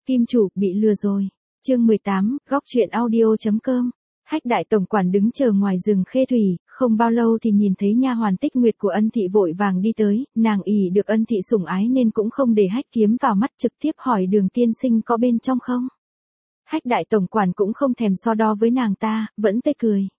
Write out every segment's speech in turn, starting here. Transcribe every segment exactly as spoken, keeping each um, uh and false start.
Kim chủ, bị lừa rồi. Chương mười tám, góc truyện audio chấm com. Hách đại tổng quản đứng chờ ngoài rừng Khê Thủy, không bao lâu thì nhìn thấy nha hoàn Tích Nguyệt của Ân thị vội vàng đi tới, nàng ỷ được Ân thị sủng ái nên cũng không để Hách Kiếm vào mắt, trực tiếp hỏi Đường tiên sinh có bên trong không. Hách đại tổng quản cũng không thèm so đo với nàng ta, vẫn tươi cười.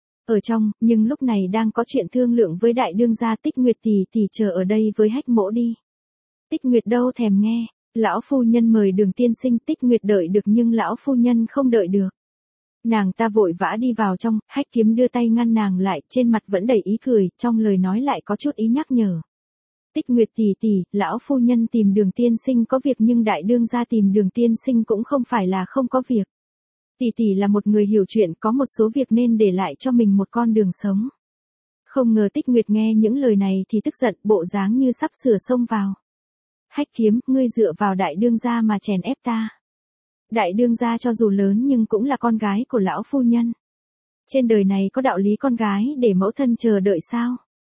Ở trong, nhưng lúc này đang có chuyện thương lượng với đại đương gia. Tích Nguyệt tỷ tỷ chờ ở đây với Hách mỗ đi. Tích Nguyệt đâu thèm nghe, lão phu nhân mời Đường tiên sinh. Tích Nguyệt đợi được nhưng lão phu nhân không đợi được. Nàng ta vội vã đi vào trong, Hách Kiếm đưa tay ngăn nàng lại, trên mặt vẫn đầy ý cười, trong lời nói lại có chút ý nhắc nhở. Tích Nguyệt tỷ tỷ, lão phu nhân tìm Đường tiên sinh có việc nhưng đại đương gia tìm Đường tiên sinh cũng không phải là không có việc. Tỷ tỷ là một người hiểu chuyện, có một số việc nên để lại cho mình một con đường sống. Không ngờ Tích Nguyệt nghe những lời này thì tức giận, bộ dáng như sắp sửa xông vào. Hách Kiếm, ngươi dựa vào đại đương gia mà chèn ép ta. Đại đương gia cho dù lớn nhưng cũng là con gái của lão phu nhân. Trên đời này có đạo lý con gái để mẫu thân chờ đợi sao?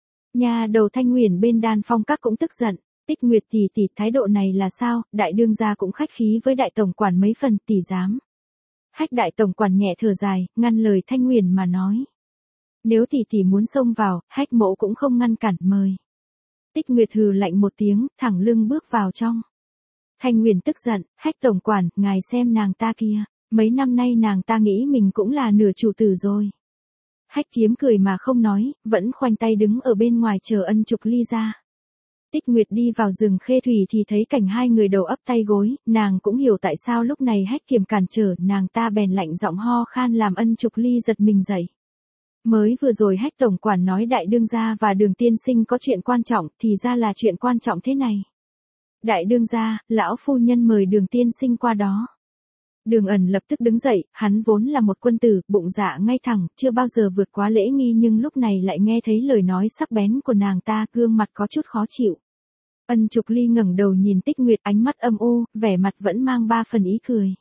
Nhà đầu Thanh Huyền bên Đan Phong Các cũng tức giận. Tích Nguyệt tỷ tỷ, thái độ này là sao? Đại đương gia cũng khách khí với đại tổng quản mấy phần, tỷ dám. Hách đại tổng quản nhẹ thở dài, ngăn lời Thanh Huyền mà nói. Nếu tỷ tỷ muốn xông vào, Hách mỗ cũng không ngăn cản, mời. Tích Nguyệt hừ lạnh một tiếng, thẳng lưng bước vào trong. Thanh Huyền tức giận, Hách tổng quản, ngài xem nàng ta kia, mấy năm nay nàng ta nghĩ mình cũng là nửa chủ tử rồi. Hách Kiếm cười mà không nói, vẫn khoanh tay đứng ở bên ngoài chờ Ân Trục Ly ra. Tích Nguyệt đi vào rừng Khê Thủy thì thấy cảnh hai người đầu ấp tay gối, nàng cũng hiểu tại sao lúc này Hách Kiếm cản trở, nàng ta bèn lạnh giọng ho khan làm Ân Trục Ly giật mình dậy. Mới vừa rồi Hách tổng quản nói đại đương gia và Đường tiên sinh có chuyện quan trọng, thì ra là chuyện quan trọng thế này. Đại đương gia, lão phu nhân mời Đường tiên sinh qua đó. Đường Ẩn lập tức đứng dậy, hắn vốn là một quân tử, bụng dạ ngay thẳng, chưa bao giờ vượt quá lễ nghi nhưng lúc này lại nghe thấy lời nói sắc bén của nàng ta, gương mặt có chút khó chịu. Ân Trục Ly ngẩng đầu nhìn Tích Nguyệt, ánh mắt âm u, vẻ mặt vẫn mang ba phần ý cười.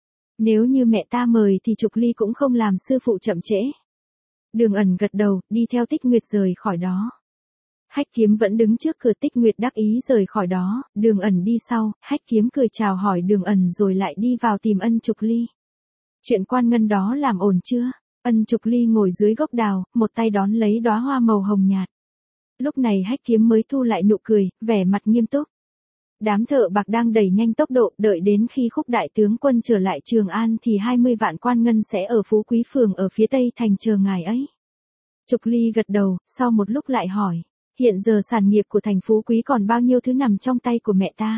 Nếu như mẹ ta mời thì Trục Ly cũng không làm sư phụ chậm trễ. Đường Ẩn gật đầu, đi theo Tích Nguyệt rời khỏi đó. Hách Kiếm vẫn đứng trước cửa. Tích Nguyệt đắc ý rời khỏi đó, Đường Ẩn đi sau, Hách Kiếm cười chào hỏi Đường Ẩn rồi lại đi vào tìm Ân Trục Ly. Chuyện quan ngân đó làm ổn chưa? Ân Trục Ly ngồi dưới gốc đào, một tay đón lấy đóa hoa màu hồng nhạt. Lúc này Hách Kiếm mới thu lại nụ cười, vẻ mặt nghiêm túc. Đám thợ bạc đang đẩy nhanh tốc độ, đợi đến khi Khúc đại tướng quân trở lại Trường An thì hai mươi vạn quan ngân sẽ ở Phú Quý Phường ở phía tây thành chờ ngài ấy. Trục Ly gật đầu, sau một lúc lại hỏi. Hiện giờ sản nghiệp của thành Phú Quý còn bao nhiêu thứ nằm trong tay của mẹ ta?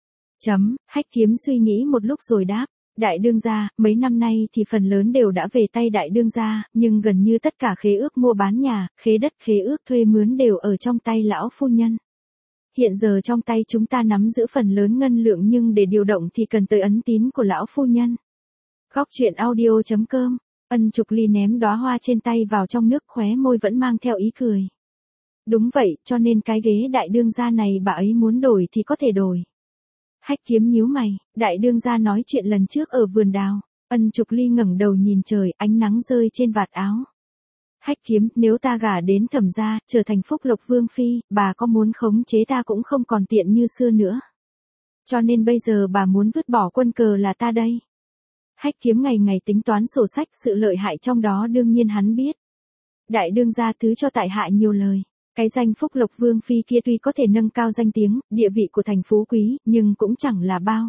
Chấm, Hách Kiếm suy nghĩ một lúc rồi đáp. Đại đương gia, mấy năm nay thì phần lớn đều đã về tay đại đương gia, nhưng gần như tất cả khế ước mua bán nhà, khế đất, khế ước thuê mướn đều ở trong tay lão phu nhân. Hiện giờ trong tay chúng ta nắm giữ phần lớn ngân lượng nhưng để điều động thì cần tới ấn tín của lão phu nhân. Góc truyện audio chấm com. Ân Trục Ly ném đóa hoa trên tay vào trong nước, khóe môi vẫn mang theo ý cười. Đúng vậy, cho nên cái ghế đại đương gia này bà ấy muốn đổi thì có thể đổi. Hách Kiếm nhíu mày, đại đương gia nói chuyện lần trước ở vườn đào. Ân Trục Ly ngẩng đầu nhìn trời, ánh nắng rơi trên vạt áo. Hách Kiếm, nếu ta gả đến Thẩm gia, trở thành Phúc Lộc Vương phi, bà có muốn khống chế ta cũng không còn tiện như xưa nữa. Cho nên bây giờ bà muốn vứt bỏ quân cờ là ta đây. Hách Kiếm ngày ngày tính toán sổ sách, sự lợi hại trong đó đương nhiên hắn biết. Đại đương gia thứ cho tại hạ nhiều lời. Cái danh Phúc Lộc Vương phi kia tuy có thể nâng cao danh tiếng, địa vị của thành Phú Quý, nhưng cũng chẳng là bao.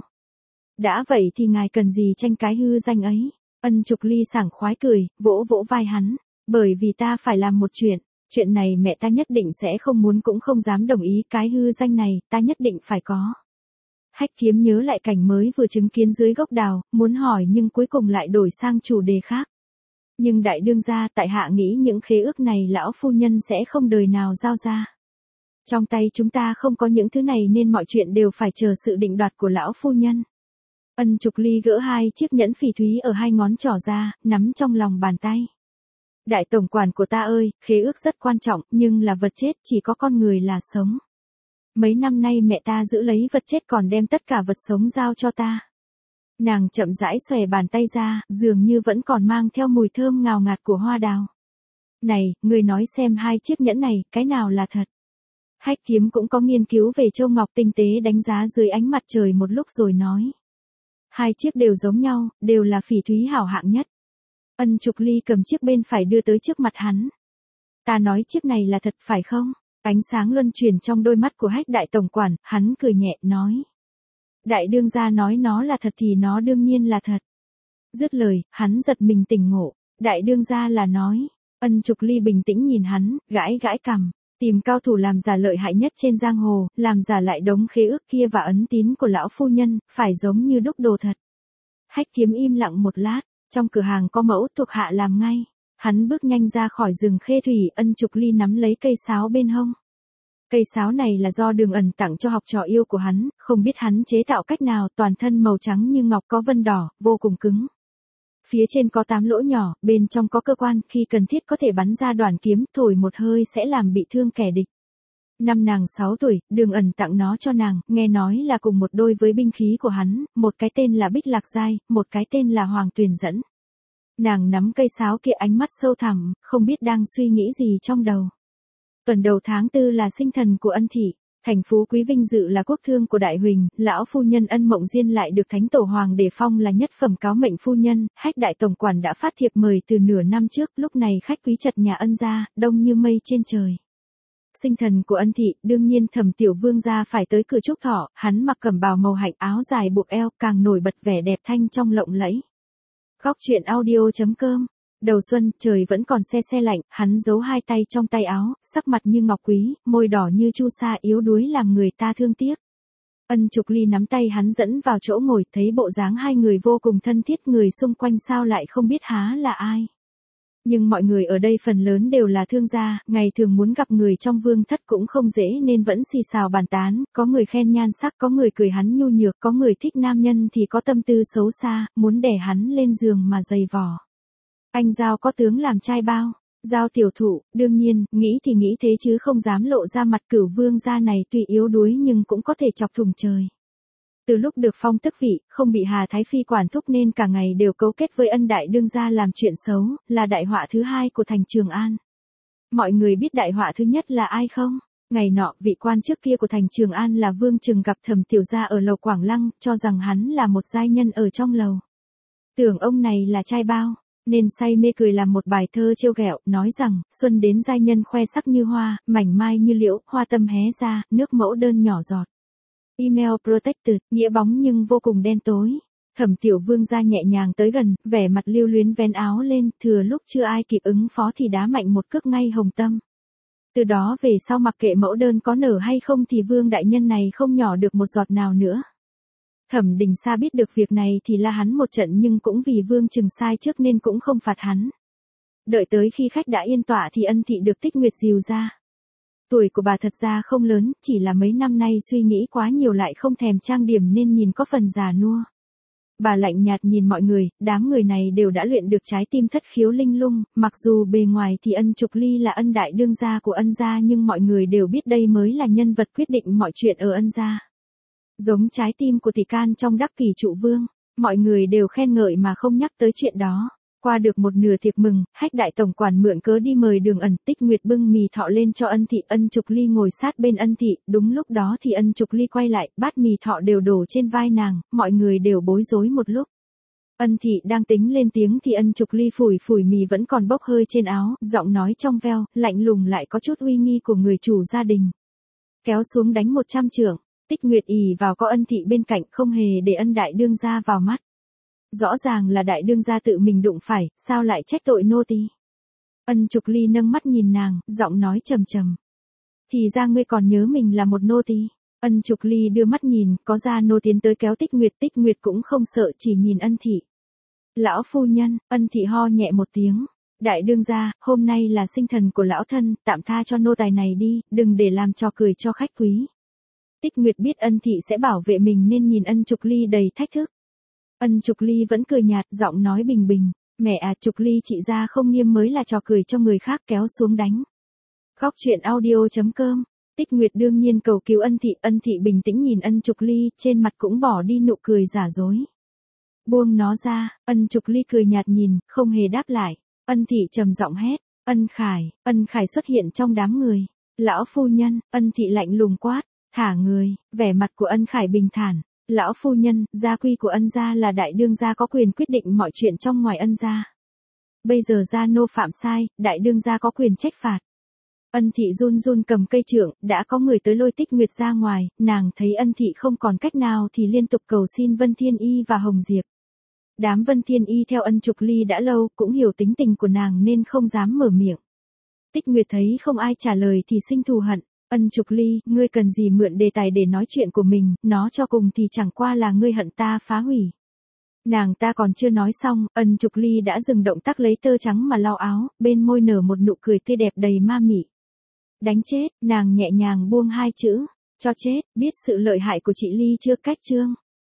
Đã vậy thì ngài cần gì tranh cái hư danh ấy? Ân Trục Ly sảng khoái cười, vỗ vỗ vai hắn. Bởi vì ta phải làm một chuyện, chuyện này mẹ ta nhất định sẽ không muốn cũng không dám đồng ý, cái hư danh này, ta nhất định phải có. Hách Kiếm nhớ lại cảnh mới vừa chứng kiến dưới gốc đào, muốn hỏi nhưng cuối cùng lại đổi sang chủ đề khác. Nhưng đại đương gia, tại hạ nghĩ những khế ước này lão phu nhân sẽ không đời nào giao ra. Trong tay chúng ta không có những thứ này nên mọi chuyện đều phải chờ sự định đoạt của lão phu nhân. Ân Trục Ly gỡ hai chiếc nhẫn phỉ thúy ở hai ngón trỏ ra, nắm trong lòng bàn tay. Đại tổng quản của ta ơi, khế ước rất quan trọng, nhưng là vật chết, chỉ có con người là sống. Mấy năm nay mẹ ta giữ lấy vật chết còn đem tất cả vật sống giao cho ta. Nàng chậm rãi xòe bàn tay ra, dường như vẫn còn mang theo mùi thơm ngào ngạt của hoa đào. Này, người nói xem hai chiếc nhẫn này, cái nào là thật? Hách Kiếm cũng có nghiên cứu về châu ngọc tinh tế đánh giá dưới ánh mặt trời một lúc rồi nói. Hai chiếc đều giống nhau, đều là phỉ thúy hảo hạng nhất. Ân Trục Ly cầm chiếc bên phải đưa tới trước mặt hắn. Ta nói chiếc này là thật phải không? Ánh sáng luân chuyển trong đôi mắt của Hách đại tổng quản, hắn cười nhẹ, nói. Đại đương gia nói nó là thật thì nó đương nhiên là thật. Dứt lời, hắn giật mình tỉnh ngộ. Đại đương gia là nói. Ân Trục Ly bình tĩnh nhìn hắn, gãi gãi cằm. Tìm cao thủ làm giả lợi hại nhất trên giang hồ, làm giả lại đống khế ước kia và ấn tín của lão phu nhân, phải giống như đúc đồ thật. Hách Kiếm im lặng một lát, trong cửa hàng có mẫu thuộc hạ làm ngay. Hắn bước nhanh ra khỏi rừng khê thủy, Ân Trục Ly nắm lấy cây sáo bên hông. Cây sáo này là do Đường Ẩn tặng cho học trò yêu của hắn, không biết hắn chế tạo cách nào, toàn thân màu trắng như ngọc có vân đỏ, vô cùng cứng. Phía trên có tám lỗ nhỏ, bên trong có cơ quan, khi cần thiết có thể bắn ra đoàn kiếm, thổi một hơi sẽ làm bị thương kẻ địch. Năm nàng sáu tuổi, Đường Ẩn tặng nó cho nàng, nghe nói là cùng một đôi với binh khí của hắn, một cái tên là Bích Lạc Giai, một cái tên là Hoàng Tuyền Dẫn. Nàng nắm cây sáo kia ánh mắt sâu thẳm, không biết đang suy nghĩ gì trong đầu. Tuần đầu tháng tư là sinh thần của Ân thị, thành phú quý vinh dự là quốc thương của Đại Huỳnh, lão phu nhân Ân Mộng Diên lại được Thánh Tổ Hoàng đề phong là nhất phẩm cáo mệnh phu nhân. Hách đại tổng quản đã phát thiệp mời từ nửa năm trước, lúc này khách quý chật nhà Ân gia, đông như mây trên trời. Sinh thần của Ân thị, đương nhiên Thẩm tiểu vương gia phải tới cửa chúc thọ, hắn mặc cẩm bào màu hạnh, áo dài buộc eo, càng nổi bật vẻ đẹp thanh trong lộng lẫy. Góc truyện audio chấm com. Đầu xuân, trời vẫn còn se se lạnh, hắn giấu hai tay trong tay áo, sắc mặt như ngọc quý, môi đỏ như chu sa, yếu đuối làm người ta thương tiếc. Ân Trục Ly nắm tay hắn dẫn vào chỗ ngồi, thấy bộ dáng hai người vô cùng thân thiết, người xung quanh sao lại không biết há là ai. Nhưng mọi người ở đây phần lớn đều là thương gia, ngày thường muốn gặp người trong vương thất cũng không dễ nên vẫn xì xào bàn tán, có người khen nhan sắc, có người cười hắn nhu nhược, có người thích nam nhân thì có tâm tư xấu xa, muốn đè hắn lên giường mà giày vò. Anh Giao có tướng làm trai bao, Giao tiểu thụ, đương nhiên, nghĩ thì nghĩ thế chứ không dám lộ ra mặt. Cửu vương gia này tuy yếu đuối nhưng cũng có thể chọc thủng trời. Từ lúc được phong tước vị, không bị Hà Thái Phi quản thúc nên cả ngày đều cấu kết với Ân đại đương gia làm chuyện xấu, là đại họa thứ hai của thành Trường An. Mọi người biết đại họa thứ nhất là ai không? Ngày nọ, vị quan trước kia của thành Trường An là Vương Trừng gặp Thẩm tiểu gia ở lầu Quảng Lăng, cho rằng hắn là một giai nhân ở trong lầu. Tưởng ông này là trai bao, nên say mê cười làm một bài thơ trêu ghẹo, nói rằng, xuân đến giai nhân khoe sắc như hoa, mảnh mai như liễu, hoa tâm hé ra, nước mẫu đơn nhỏ giọt. Email protected, nghĩa bóng nhưng vô cùng đen tối. Thẩm tiểu vương gia nhẹ nhàng tới gần, vẻ mặt lưu luyến vén áo lên, thừa lúc chưa ai kịp ứng phó thì đá mạnh một cước ngay hồng tâm. Từ đó về sau mặc kệ mẫu đơn có nở hay không thì vương đại nhân này không nhỏ được một giọt nào nữa. Thẩm Đình Sa biết được việc này thì la hắn một trận nhưng cũng vì Vương Trừng sai trước nên cũng không phạt hắn. Đợi tới khi khách đã yên tọa thì Ân thị được Tích Nguyệt dìu ra. Tuổi của bà thật ra không lớn, chỉ là mấy năm nay suy nghĩ quá nhiều lại không thèm trang điểm nên nhìn có phần già nua. Bà lạnh nhạt nhìn mọi người, đám người này đều đã luyện được trái tim thất khiếu linh lung, mặc dù bề ngoài thì Ân Trục Ly là Ân đại đương gia của Ân gia nhưng mọi người đều biết đây mới là nhân vật quyết định mọi chuyện ở Ân gia. Giống trái tim của tỷ can trong Đắc Kỷ Trụ Vương, mọi người đều khen ngợi mà không nhắc tới chuyện đó. Qua được một nửa tiệc mừng, Hách đại tổng quản mượn cớ đi mời Đường Ẩn. Tích Nguyệt bưng mì thọ lên cho Ân thị, Ân Trục Ly ngồi sát bên Ân thị, đúng lúc đó thì Ân Trục Ly quay lại, bát mì thọ đều đổ trên vai nàng, mọi người đều bối rối một lúc. Ân thị đang tính lên tiếng thì Ân Trục Ly phủi phủi mì vẫn còn bốc hơi trên áo, giọng nói trong veo, lạnh lùng lại có chút uy nghi của người chủ gia đình. Kéo xuống đánh một trăm trượng. Tích Nguyệt ì vào có Ân thị bên cạnh, không hề để Ân đại đương gia vào mắt. Rõ ràng là đại đương gia tự mình đụng phải, sao lại trách tội nô tỳ? Ân Trục Ly nâng mắt nhìn nàng, giọng nói trầm trầm. Thì ra ngươi còn nhớ mình là một nô tỳ. Ân Trục Ly đưa mắt nhìn, có ra nô tiến tới kéo Tích Nguyệt, Tích Nguyệt cũng không sợ, chỉ nhìn Ân thị. Lão phu nhân, Ân thị ho nhẹ một tiếng. Đại đương gia, hôm nay là sinh thần của lão thân, tạm tha cho nô tài này đi, đừng để làm trò cười cho khách quý. Tích Nguyệt biết Ân thị sẽ bảo vệ mình nên nhìn Ân Trục Ly đầy thách thức. Ân Trục Ly vẫn cười nhạt, giọng nói bình bình, mẹ à, Trục Ly chị ra không nghiêm mới là trò cười cho người khác, kéo xuống đánh. Góc truyện audio chấm com. Tích Nguyệt đương nhiên cầu cứu Ân thị, Ân thị bình tĩnh nhìn Ân Trục Ly, trên mặt cũng bỏ đi nụ cười giả dối. Buông nó ra, Ân Trục Ly cười nhạt nhìn, không hề đáp lại. Ân thị trầm giọng hét, Ân Khải, Ân Khải xuất hiện trong đám người. Lão phu nhân, Ân thị lạnh lùng quát, thả người, vẻ mặt của Ân Khải bình thản. Lão phu nhân, gia quy của ân gia là đại đương gia có quyền quyết định mọi chuyện trong ngoài ân gia. Bây giờ gia nô phạm sai, đại đương gia có quyền trách phạt. Ân thị run run cầm cây trượng, đã có người tới lôi Tích Nguyệt ra ngoài, nàng thấy ân thị không còn cách nào thì liên tục cầu xin Vân Thiên Y và Hồng Diệp. Đám Vân Thiên Y theo Ân Trục Ly đã lâu, cũng hiểu tính tình của nàng nên không dám mở miệng. Tích Nguyệt thấy không ai trả lời thì sinh thù hận. Ân Trục Ly, ngươi cần gì mượn đề tài để nói chuyện của mình, nó cho cùng thì chẳng qua là ngươi hận ta phá hủy. Nàng ta còn chưa nói xong, Ân Trục Ly đã dừng động tác lấy tơ trắng mà lau áo, bên môi nở một nụ cười tươi đẹp đầy ma mị. Đánh chết, nàng nhẹ nhàng buông hai chữ, cho chết, biết sự lợi hại của chị Ly chưa? Cách chương